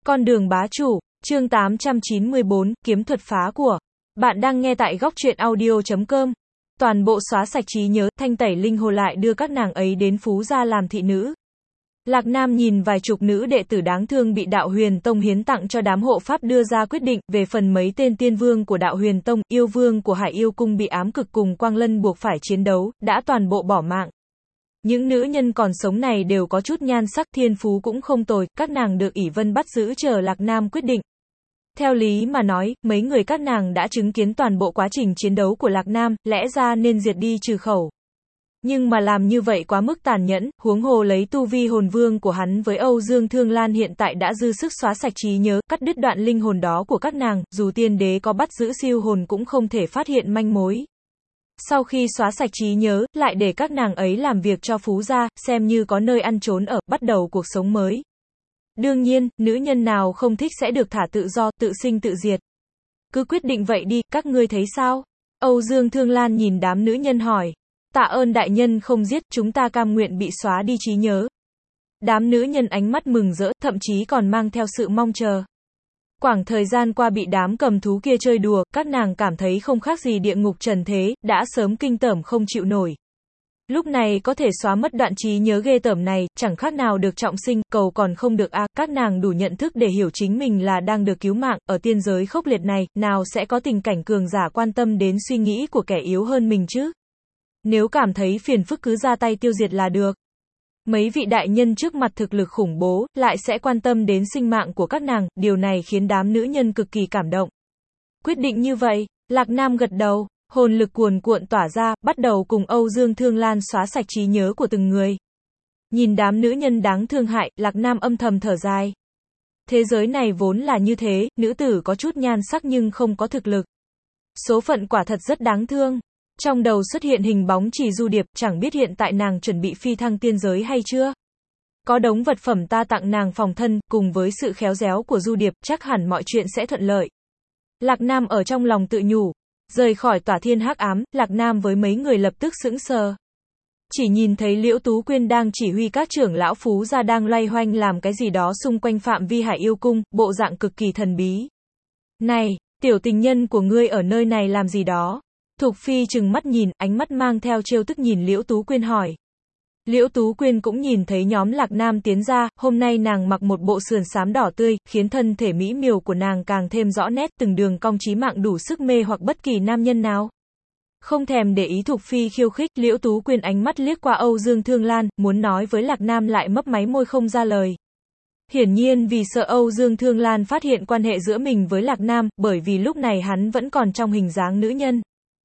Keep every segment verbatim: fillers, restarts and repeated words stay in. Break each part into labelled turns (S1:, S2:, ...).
S1: Con đường bá chủ, chương tám trăm chín mươi bốn, kiếm thuật phá của. Bạn đang nghe tại góc truyện audio chấm com. Toàn bộ xóa sạch trí nhớ, thanh tẩy linh hồn lại đưa các nàng ấy đến Phú gia làm thị nữ. Lạc Nam nhìn vài chục nữ đệ tử đáng thương bị Đạo Huyền Tông hiến tặng cho đám hộ pháp đưa ra quyết định, về phần mấy tên tiên vương của Đạo Huyền Tông, yêu vương của Hải Yêu Cung bị ám cực cùng Quang Lân buộc phải chiến đấu, đã toàn bộ bỏ mạng. Những nữ nhân còn sống này đều có chút nhan sắc, thiên phú cũng không tồi, các nàng được ỷ Vân bắt giữ chờ Lạc Nam quyết định. Theo lý mà nói, mấy người các nàng đã chứng kiến toàn bộ quá trình chiến đấu của Lạc Nam, lẽ ra nên diệt đi trừ khẩu. Nhưng mà làm như vậy quá mức tàn nhẫn, huống hồ lấy tu vi hồn vương của hắn với Âu Dương Thương Lan hiện tại đã dư sức xóa sạch trí nhớ, cắt đứt đoạn linh hồn đó của các nàng, dù tiên đế có bắt giữ siêu hồn cũng không thể phát hiện manh mối. Sau khi xóa sạch trí nhớ, lại để các nàng ấy làm việc cho Phú gia, xem như có nơi ăn trốn ở, bắt đầu cuộc sống mới. Đương nhiên, nữ nhân nào không thích sẽ được thả tự do, tự sinh tự diệt. Cứ quyết định vậy đi, các ngươi thấy sao? Âu Dương Thương Lan nhìn đám nữ nhân hỏi. Tạ ơn đại nhân không giết, chúng ta cam nguyện bị xóa đi trí nhớ. Đám nữ nhân ánh mắt mừng rỡ, thậm chí còn mang theo sự mong chờ. Quảng thời gian qua bị đám cầm thú kia chơi đùa, các nàng cảm thấy không khác gì địa ngục trần thế, đã sớm kinh tởm không chịu nổi. Lúc này có thể xóa mất đoạn trí nhớ ghê tởm này, chẳng khác nào được trọng sinh, cầu còn không được a, à, các nàng đủ nhận thức để hiểu chính mình là đang được cứu mạng, ở tiên giới khốc liệt này, nào sẽ có tình cảnh cường giả quan tâm đến suy nghĩ của kẻ yếu hơn mình chứ. Nếu cảm thấy phiền phức cứ ra tay tiêu diệt là được. Mấy vị đại nhân trước mặt thực lực khủng bố, lại sẽ quan tâm đến sinh mạng của các nàng, điều này khiến đám nữ nhân cực kỳ cảm động. Quyết định như vậy, Lạc Nam gật đầu, hồn lực cuồn cuộn tỏa ra, bắt đầu cùng Âu Dương Thương Lan xóa sạch trí nhớ của từng người. Nhìn đám nữ nhân đáng thương hại, Lạc Nam âm thầm thở dài. Thế giới này vốn là như thế, nữ tử có chút nhan sắc nhưng không có thực lực. Số phận quả thật rất đáng thương. Trong đầu xuất hiện hình bóng Chỉ Du Điệp, chẳng biết hiện tại nàng chuẩn bị phi thăng tiên giới hay chưa? Có đống vật phẩm ta tặng nàng phòng thân, cùng với sự khéo réo của Du Điệp, chắc hẳn mọi chuyện sẽ thuận lợi. Lạc Nam ở trong lòng tự nhủ. Rời khỏi tỏa thiên hắc ám, Lạc Nam với mấy người lập tức sững sờ. Chỉ nhìn thấy Liễu Tú Quyên đang chỉ huy các trưởng lão Phú gia đang loay hoanh làm cái gì đó xung quanh phạm vi Hải Yêu Cung, bộ dạng cực kỳ thần bí. Này, tiểu tình nhân của ngươi ở nơi này làm gì đó? Thục Phi trừng mắt nhìn, ánh mắt mang theo trêu tức nhìn Liễu Tú Quyên hỏi. Liễu Tú Quyên cũng nhìn thấy nhóm Lạc Nam tiến ra, hôm nay nàng mặc một bộ sườn xám đỏ tươi, khiến thân thể mỹ miều của nàng càng thêm rõ nét, từng đường cong chí mạng đủ sức mê hoặc bất kỳ nam nhân nào. Không thèm để ý Thục Phi khiêu khích, Liễu Tú Quyên ánh mắt liếc qua Âu Dương Thương Lan, muốn nói với Lạc Nam lại mấp máy môi không ra lời. Hiển nhiên vì sợ Âu Dương Thương Lan phát hiện quan hệ giữa mình với Lạc Nam, bởi vì lúc này hắn vẫn còn trong hình dáng nữ nhân.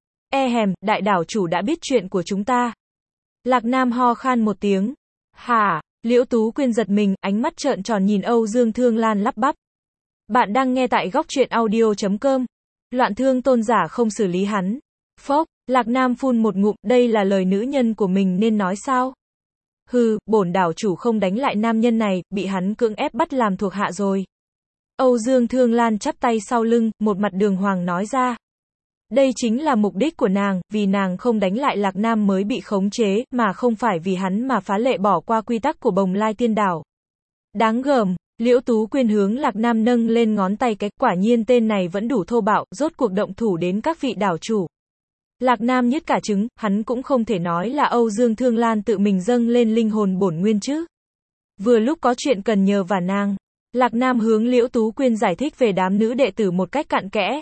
S1: E hèm, đại đảo chủ đã biết chuyện của chúng ta. Lạc Nam ho khan một tiếng. Hả? Liễu Tú Quyên giật mình, ánh mắt trợn tròn nhìn Âu Dương Thương Lan lắp bắp. Bạn đang nghe tại góc truyện audio chấm com. Loạn Thương tôn giả không xử lý hắn. Phốc, Lạc Nam phun một ngụm, đây là lời nữ nhân của mình nên nói sao? Hừ, bổn đảo chủ không đánh lại nam nhân này, bị hắn cưỡng ép bắt làm thuộc hạ rồi. Âu Dương Thương Lan chắp tay sau lưng, một mặt đường hoàng nói ra. Đây chính là mục đích của nàng, vì nàng không đánh lại Lạc Nam mới bị khống chế, mà không phải vì hắn mà phá lệ bỏ qua quy tắc của Bồng Lai Tiên Đảo. Đáng gờm, Liễu Tú Quyên hướng Lạc Nam nâng lên ngón tay cái, quả nhiên tên này vẫn đủ thô bạo, rốt cuộc động thủ đến các vị đảo chủ. Lạc Nam nhếch cả trứng, hắn cũng không thể nói là Âu Dương Thương Lan tự mình dâng lên linh hồn bổn nguyên chứ. Vừa lúc có chuyện cần nhờ vả nàng, Lạc Nam hướng Liễu Tú Quyên giải thích về đám nữ đệ tử một cách cặn kẽ.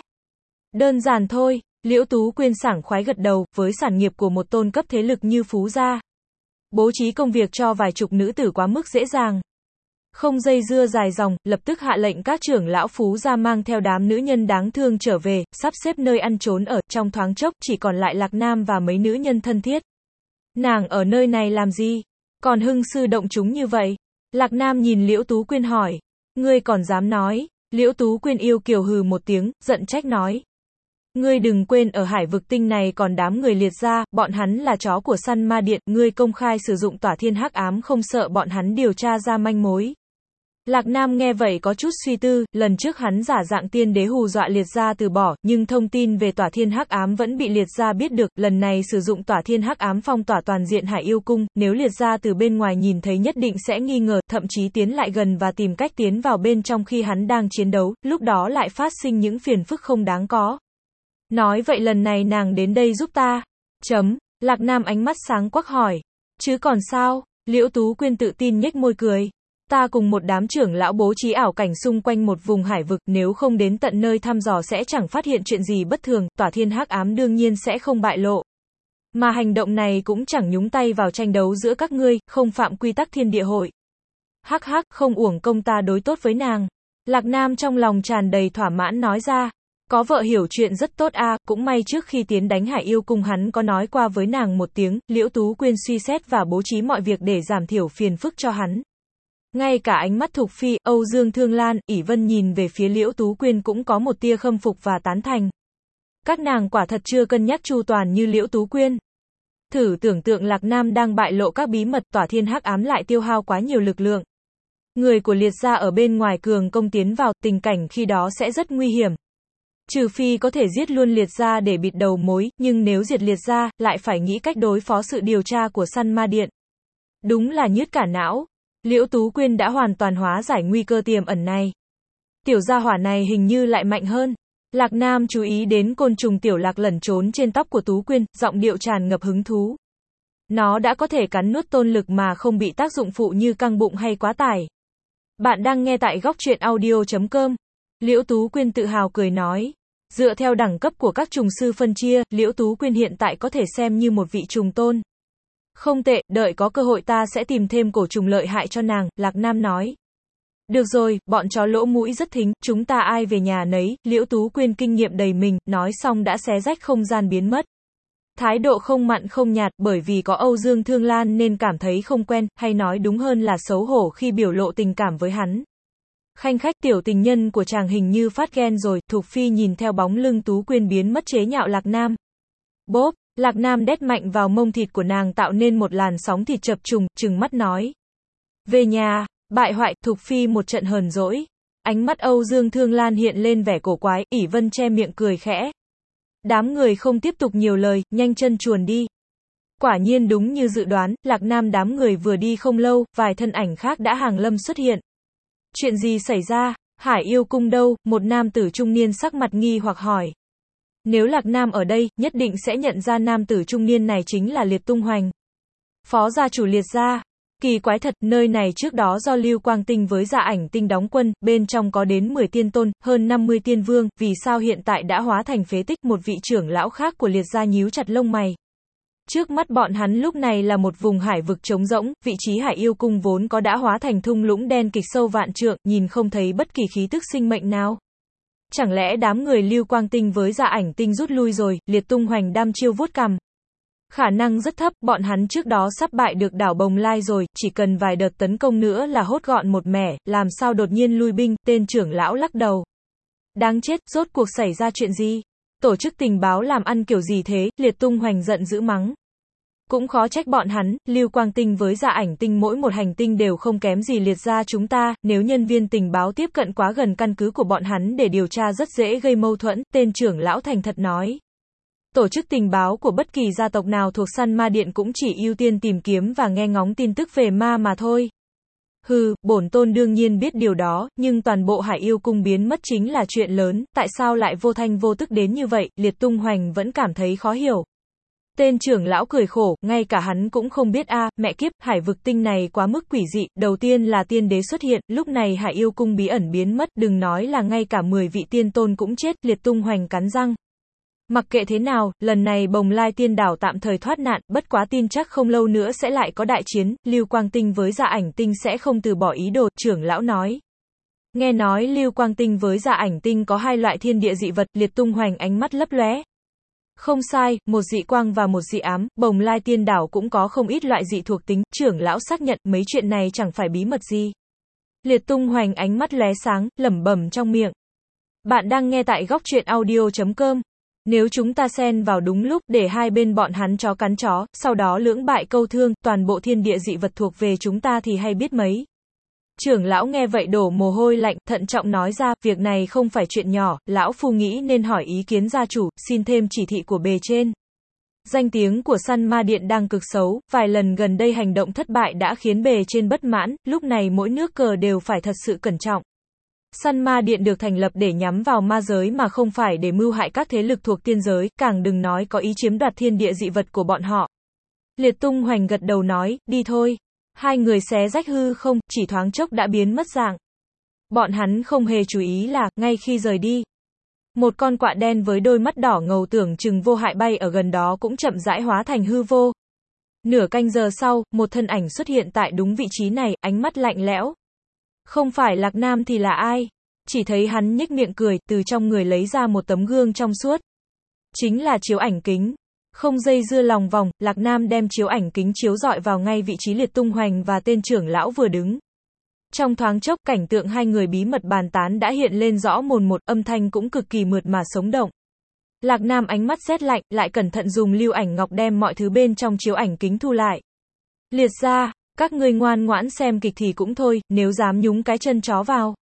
S1: Đơn giản thôi, Liễu Tú Quyên sảng khoái gật đầu, với sản nghiệp của một tôn cấp thế lực như Phú gia. Bố trí công việc cho vài chục nữ tử quá mức dễ dàng. Không dây dưa dài dòng, lập tức hạ lệnh các trưởng lão Phú gia mang theo đám nữ nhân đáng thương trở về, sắp xếp nơi ăn trốn ở, trong thoáng chốc chỉ còn lại Lạc Nam và mấy nữ nhân thân thiết. Nàng ở nơi này làm gì? Còn hưng sư động chúng như vậy? Lạc Nam nhìn Liễu Tú Quyên hỏi. Ngươi còn dám nói? Liễu Tú Quyên yêu kiều hừ một tiếng, giận trách nói. Ngươi đừng quên ở hải vực tinh này còn đám người liệt gia, bọn hắn là chó của săn ma điện, ngươi công khai sử dụng tỏa thiên hắc ám không sợ bọn hắn điều tra ra manh mối. Lạc Nam nghe vậy có chút suy tư, lần trước hắn giả dạng tiên đế hù dọa Liệt gia từ bỏ, nhưng thông tin về Tỏa Thiên Hắc Ám vẫn bị Liệt gia biết được, lần này sử dụng Tỏa Thiên Hắc Ám phong tỏa toàn diện Hải Yêu Cung, nếu Liệt gia từ bên ngoài nhìn thấy nhất định sẽ nghi ngờ, thậm chí tiến lại gần và tìm cách tiến vào bên trong khi hắn đang chiến đấu, lúc đó lại phát sinh những phiền phức không đáng có. Nói vậy lần này nàng đến đây giúp ta. Chấm. Lạc Nam ánh mắt sáng quắc hỏi. Chứ còn sao? Liễu Tú Quyên tự tin nhếch môi cười. Ta cùng một đám trưởng lão bố trí ảo cảnh xung quanh một vùng hải vực, nếu không đến tận nơi thăm dò sẽ chẳng phát hiện chuyện gì bất thường, Tỏa Thiên Hắc Ám đương nhiên sẽ không bại lộ. Mà hành động này cũng chẳng nhúng tay vào tranh đấu giữa các ngươi, không phạm quy tắc thiên địa hội. Hắc hắc, không uổng công ta đối tốt với nàng. Lạc Nam trong lòng tràn đầy thỏa mãn nói ra. Có vợ hiểu chuyện rất tốt a, à, cũng may trước khi tiến đánh Hải Yêu Cung hắn có nói qua với nàng một tiếng, Liễu Tú Quyên suy xét và bố trí mọi việc để giảm thiểu phiền phức cho hắn. Ngay cả ánh mắt Thục Phi, Âu Dương Thương Lan, ỷ Vân nhìn về phía Liễu Tú Quyên cũng có một tia khâm phục và tán thành. Các nàng quả thật chưa cân nhắc chu toàn như Liễu Tú Quyên. Thử tưởng tượng Lạc Nam đang bại lộ các bí mật Tỏa Thiên Hắc Ám lại tiêu hao quá nhiều lực lượng. Người của Liệt gia ở bên ngoài cường công tiến vào, tình cảnh khi đó sẽ rất nguy hiểm. Trừ phi có thể giết luôn Liệt gia để bịt đầu mối, nhưng nếu diệt Liệt gia, lại phải nghĩ cách đối phó sự điều tra của Săn Ma Điện. Đúng là nhức cả não. Liễu Tú Quyên đã hoàn toàn hóa giải nguy cơ tiềm ẩn này. Tiểu gia hỏa này hình như lại mạnh hơn. Lạc Nam chú ý đến côn trùng tiểu lạc lẩn trốn trên tóc của Tú Quyên, giọng điệu tràn ngập hứng thú. Nó đã có thể cắn nuốt tôn lực mà không bị tác dụng phụ như căng bụng hay quá tải. Bạn đang nghe tại góc truyện audio chấm com. Liễu Tú Quyên tự hào cười nói. Dựa theo đẳng cấp của các trùng sư phân chia, Liễu Tú Quyên hiện tại có thể xem như một vị trùng tôn. Không tệ, đợi có cơ hội ta sẽ tìm thêm cổ trùng lợi hại cho nàng, Lạc Nam nói. Được rồi, bọn chó lỗ mũi rất thính, chúng ta ai về nhà nấy, Liễu Tú Quyên kinh nghiệm đầy mình, nói xong đã xé rách không gian biến mất. Thái độ không mặn không nhạt, bởi vì có Âu Dương Thương Lan nên cảm thấy không quen, hay nói đúng hơn là xấu hổ khi biểu lộ tình cảm với hắn. Khanh khách, tiểu tình nhân của chàng hình như phát ghen rồi, Thục Phi nhìn theo bóng lưng Tú Quyên biến mất chế nhạo Lạc Nam. Bốp, Lạc Nam đét mạnh vào mông thịt của nàng tạo nên một làn sóng thịt chập trùng, trừng mắt nói. Về nhà, bại hoại, Thục Phi một trận hờn dỗi. Ánh mắt Âu Dương Thương Lan hiện lên vẻ cổ quái, ỷ Vân che miệng cười khẽ. Đám người không tiếp tục nhiều lời, nhanh chân chuồn đi. Quả nhiên đúng như dự đoán, Lạc Nam đám người vừa đi không lâu, vài thân ảnh khác đã hàng lâm xuất hiện. Chuyện gì xảy ra? Hải Yêu Cung đâu? Một nam tử trung niên sắc mặt nghi hoặc hỏi. Nếu Lạc Nam ở đây, nhất định sẽ nhận ra nam tử trung niên này chính là Liệt Tung Hoành. Phó gia chủ Liệt gia. Kỳ quái thật, nơi này trước đó do Lưu Quang Tinh với Dạ Ảnh Tinh đóng quân, bên trong có đến mười tiên tôn, hơn năm mươi tiên vương, vì sao hiện tại đã hóa thành phế tích? Một vị trưởng lão khác của Liệt gia nhíu chặt lông mày. Trước mắt bọn hắn lúc này là một vùng hải vực trống rỗng, vị trí Hải Yêu Cung vốn có đã hóa thành thung lũng đen kịch sâu vạn trượng, nhìn không thấy bất kỳ khí tức sinh mệnh nào. Chẳng lẽ đám người Lưu Quang Tinh với Dạ Ảnh Tinh rút lui rồi? Liệt Tung Hoành đăm chiêu vuốt cằm. Khả năng rất thấp, bọn hắn trước đó sắp bại được đảo Bồng Lai rồi, chỉ cần vài đợt tấn công nữa là hốt gọn một mẻ, làm sao đột nhiên lui binh? Tên trưởng lão lắc đầu. Đáng chết, rốt cuộc xảy ra chuyện gì? Tổ chức tình báo làm ăn kiểu gì thế? Liệt Tung Hoành giận dữ mắng. Cũng khó trách bọn hắn, Lưu Quang Tinh với Dạ Ảnh Tinh mỗi một hành tinh đều không kém gì Liệt gia chúng ta, nếu nhân viên tình báo tiếp cận quá gần căn cứ của bọn hắn để điều tra rất dễ gây mâu thuẫn, tên trưởng lão thành thật nói. Tổ chức tình báo của bất kỳ gia tộc nào thuộc Săn Ma Điện cũng chỉ ưu tiên tìm kiếm và nghe ngóng tin tức về ma mà thôi. Hừ, bổn tôn đương nhiên biết điều đó, nhưng toàn bộ Hải Yêu Cung biến mất chính là chuyện lớn, tại sao lại vô thanh vô tức đến như vậy? Liệt Tung Hoành vẫn cảm thấy khó hiểu. Tên trưởng lão cười khổ, ngay cả hắn cũng không biết a, à, mẹ kiếp, hải vực tinh này quá mức quỷ dị, đầu tiên là tiên đế xuất hiện, lúc này Hải Yêu Cung bí ẩn biến mất, đừng nói là ngay cả mười vị tiên tôn cũng chết, Liệt Tung Hoành cắn răng. Mặc kệ thế nào, lần này Bồng Lai Tiên đảo tạm thời thoát nạn, bất quá tin chắc không lâu nữa sẽ lại có đại chiến, Lưu Quang Tinh với Dạ Ảnh Tinh sẽ không từ bỏ ý đồ, trưởng lão nói. Nghe nói Lưu Quang Tinh với Dạ Ảnh Tinh có hai loại thiên địa dị vật, Liệt Tung Hoành ánh mắt lấp lóe. Không sai, một dị quang và một dị ám, Bồng Lai Tiên đảo cũng có không ít loại dị thuộc tính, trưởng lão xác nhận, mấy chuyện này chẳng phải bí mật gì. Liệt Tung Hoành ánh mắt lóe sáng, lẩm bẩm trong miệng. Bạn đang nghe tại góc truyện audio chấm com. Nếu chúng ta xen vào đúng lúc, để hai bên bọn hắn chó cắn chó, sau đó lưỡng bại câu thương, toàn bộ thiên địa dị vật thuộc về chúng ta thì hay biết mấy. Trưởng lão nghe vậy đổ mồ hôi lạnh, thận trọng nói ra, việc này không phải chuyện nhỏ, lão phu nghĩ nên hỏi ý kiến gia chủ, xin thêm chỉ thị của bề trên. Danh tiếng của Săn Ma Điện đang cực xấu, vài lần gần đây hành động thất bại đã khiến bề trên bất mãn, lúc này mỗi nước cờ đều phải thật sự cẩn trọng. Săn Ma Điện được thành lập để nhắm vào ma giới mà không phải để mưu hại các thế lực thuộc tiên giới, càng đừng nói có ý chiếm đoạt thiên địa dị vật của bọn họ. Liệt Tung Hoành gật đầu nói, đi thôi. Hai người xé rách hư không, chỉ thoáng chốc đã biến mất dạng. Bọn hắn không hề chú ý là, ngay khi rời đi, một con quạ đen với đôi mắt đỏ ngầu tưởng chừng vô hại bay ở gần đó cũng chậm rãi hóa thành hư vô. Nửa canh giờ sau, một thân ảnh xuất hiện tại đúng vị trí này, ánh mắt lạnh lẽo. Không phải Lạc Nam thì là ai? Chỉ thấy hắn nhếch miệng cười, từ trong người lấy ra một tấm gương trong suốt. Chính là chiếu ảnh kính. Không dây dưa lòng vòng, Lạc Nam đem chiếu ảnh kính chiếu dọi vào ngay vị trí Liệt Tung Hoành và tên trưởng lão vừa đứng. Trong thoáng chốc, cảnh tượng hai người bí mật bàn tán đã hiện lên rõ mồn một, âm thanh cũng cực kỳ mượt mà sống động. Lạc Nam ánh mắt rét lạnh, lại cẩn thận dùng lưu ảnh ngọc đem mọi thứ bên trong chiếu ảnh kính thu lại. Liệt ra, các ngươi ngoan ngoãn xem kịch thì cũng thôi, nếu dám nhúng cái chân chó vào.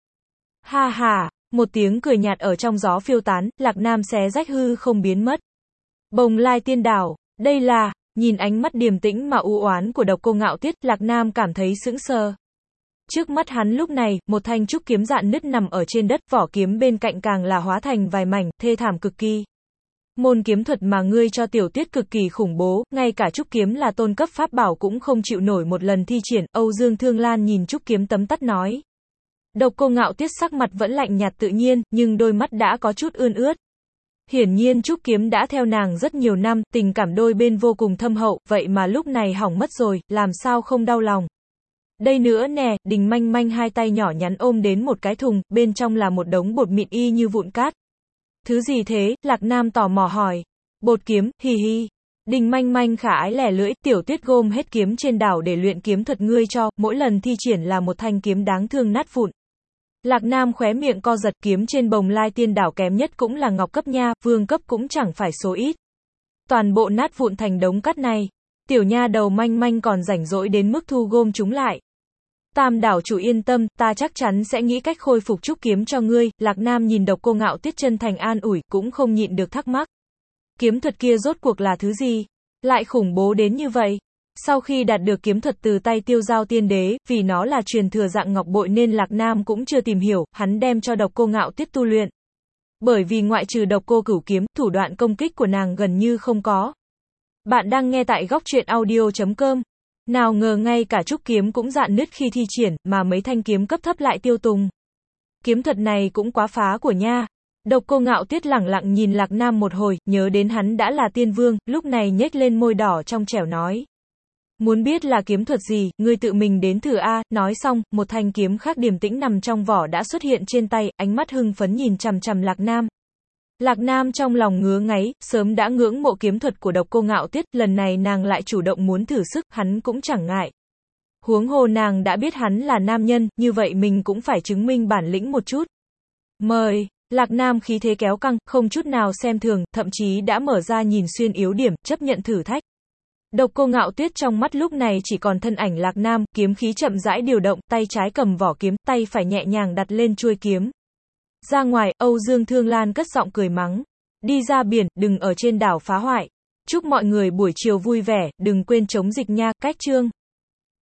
S1: Ha ha, một tiếng cười nhạt ở trong gió phiêu tán, Lạc Nam xé rách hư không biến mất. Bồng Lai Tiên Đảo, đây là, nhìn ánh mắt điềm tĩnh mà u oán của Độc Cô Ngạo Tiết, Lạc Nam cảm thấy sững sờ. Trước mắt hắn lúc này, một thanh trúc kiếm rạn nứt nằm ở trên đất, vỏ kiếm bên cạnh càng là hóa thành vài mảnh, thê thảm cực kỳ. Môn kiếm thuật mà ngươi cho Tiểu Tuyết cực kỳ khủng bố, ngay cả trúc kiếm là tôn cấp pháp bảo cũng không chịu nổi một lần thi triển, Âu Dương Thương Lan nhìn trúc kiếm tấm tắt nói. Độc Cô Ngạo Tiết sắc mặt vẫn lạnh nhạt tự nhiên, nhưng đôi mắt đã có chút ươn ướt. Hiển nhiên trúc kiếm đã theo nàng rất nhiều năm, tình cảm đôi bên vô cùng thâm hậu, vậy mà lúc này hỏng mất rồi, làm sao không đau lòng. Đây nữa nè, Đình Manh Manh hai tay nhỏ nhắn ôm đến một cái thùng, bên trong là một đống bột mịn y như vụn cát. Thứ gì thế? Lạc Nam tò mò hỏi. Bột kiếm, hi hi. Đình Manh Manh khả ái lẻ lưỡi, Tiểu Tuyết gom hết kiếm trên đảo để luyện kiếm thuật ngươi cho, mỗi lần thi triển là một thanh kiếm đáng thương nát vụn. Lạc Nam khóe miệng co giật, kiếm trên Bồng Lai Tiên Đảo kém nhất cũng là ngọc cấp nha, vương cấp cũng chẳng phải số ít. Toàn bộ nát vụn thành đống cát này. Tiểu nha đầu Manh Manh còn rảnh rỗi đến mức thu gom chúng lại. Tam đảo chủ yên tâm, ta chắc chắn sẽ nghĩ cách khôi phục trúc kiếm cho ngươi. Lạc Nam nhìn Độc Cô Ngạo Tiết chân thành an ủi, cũng không nhịn được thắc mắc. Kiếm thuật kia rốt cuộc là thứ gì? Lại khủng bố đến như vậy? Sau khi đạt được kiếm thuật từ tay Tiêu Giao Tiên Đế, vì nó là truyền thừa dạng ngọc bội nên Lạc Nam cũng chưa tìm hiểu, hắn đem cho Độc Cô Ngạo Tiết tu luyện. Bởi vì ngoại trừ Độc Cô Cửu kiếm, thủ đoạn công kích của nàng gần như không có. Bạn đang nghe tại góc truyện audio chấm com. Nào ngờ ngay cả trúc kiếm cũng rạn nứt khi thi triển, mà mấy thanh kiếm cấp thấp lại tiêu tùng. Kiếm thuật này cũng quá phá của nha. Độc Cô Ngạo Tiết lẳng lặng nhìn Lạc Nam một hồi, nhớ đến hắn đã là tiên vương, lúc này nhếch lên môi đỏ trong trẻo nói. Muốn biết là kiếm thuật gì, ngươi tự mình đến thử a. Nói xong, một thanh kiếm khác điềm tĩnh nằm trong vỏ đã xuất hiện trên tay, ánh mắt hưng phấn nhìn chằm chằm Lạc Nam. Lạc Nam trong lòng ngứa ngáy, sớm đã ngưỡng mộ kiếm thuật của Độc Cô Ngạo Tiết, lần này nàng lại chủ động muốn thử sức, hắn cũng chẳng ngại. Huống hồ nàng đã biết hắn là nam nhân, như vậy mình cũng phải chứng minh bản lĩnh một chút. Mời, Lạc Nam khí thế kéo căng, không chút nào xem thường, thậm chí đã mở ra nhìn xuyên yếu điểm, chấp nhận thử thách. Độc Cô Ngạo Tiết trong mắt lúc này chỉ còn thân ảnh Lạc Nam, kiếm khí chậm rãi điều động, tay trái cầm vỏ kiếm, tay phải nhẹ nhàng đặt lên chuôi kiếm. Ra ngoài, Âu Dương Thương Lan cất giọng cười mắng. Đi ra biển, đừng ở trên đảo phá hoại. Chúc mọi người buổi chiều vui vẻ, đừng quên chống dịch nha, cách chương.